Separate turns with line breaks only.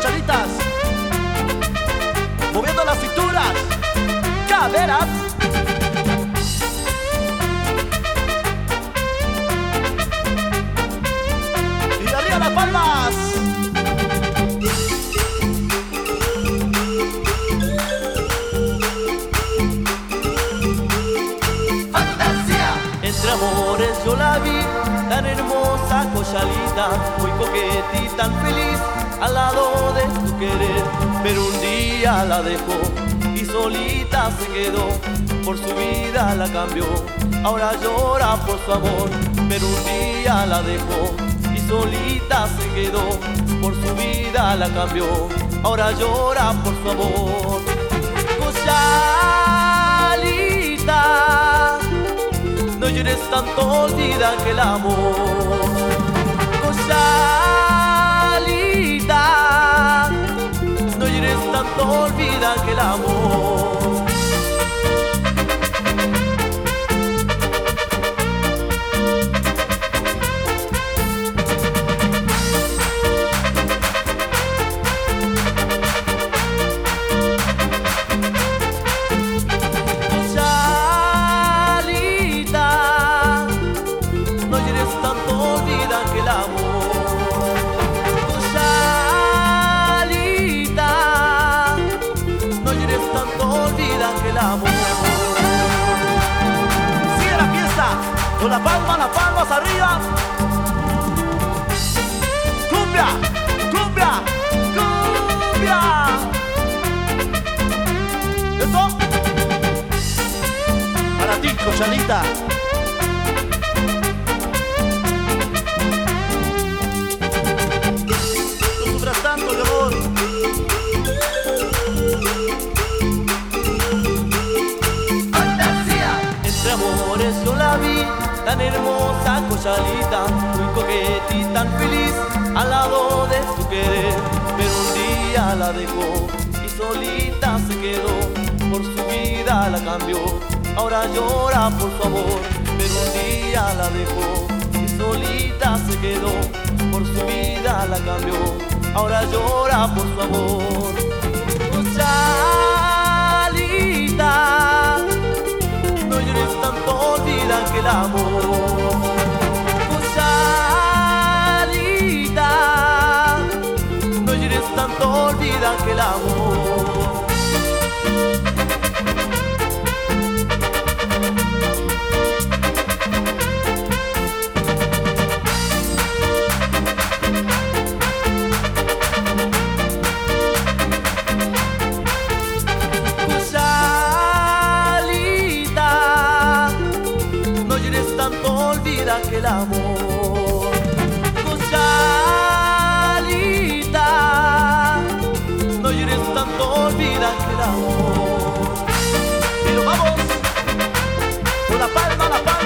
chalitas, moviendo las cinturas, caderas. Y arriba las palmas. Entre amores yo la vi, tan hermosa cochalita, muy coqueta y tan feliz, al lado de su querer. Pero un día la dejó y solita se quedó, por su vida la cambió, ahora llora por su amor. Pero un día la dejó y solita se quedó, por su vida la cambió, ahora llora por su amor. Cochalita, no llores tanto, olvida que el amor. Cochalita, no llores tanto, olvida que el amor. El amor. Sigue la fiesta, con las palmas arriba. Cumbia, cumbia, cumbia. ¿Esto? Para ti, cochalita. No sufras tanto, mi amor. Amores yo la vi, tan hermosa cochalita, muy coqueta y tan feliz, al lado de su querer. Pero un día la dejó y solita se quedó, por su vida la cambió, ahora llora por su amor. Pero un día la dejó y solita se quedó, por su vida la cambió, ahora llora por su amor. Cochalita, no llores tanto, olvida que el amor. Cochalita, no llores tanto, olvida que el amor. Olvida que el amor. Cochalita, no llores tanto, olvida que el amor. Pero vamos, con la palma,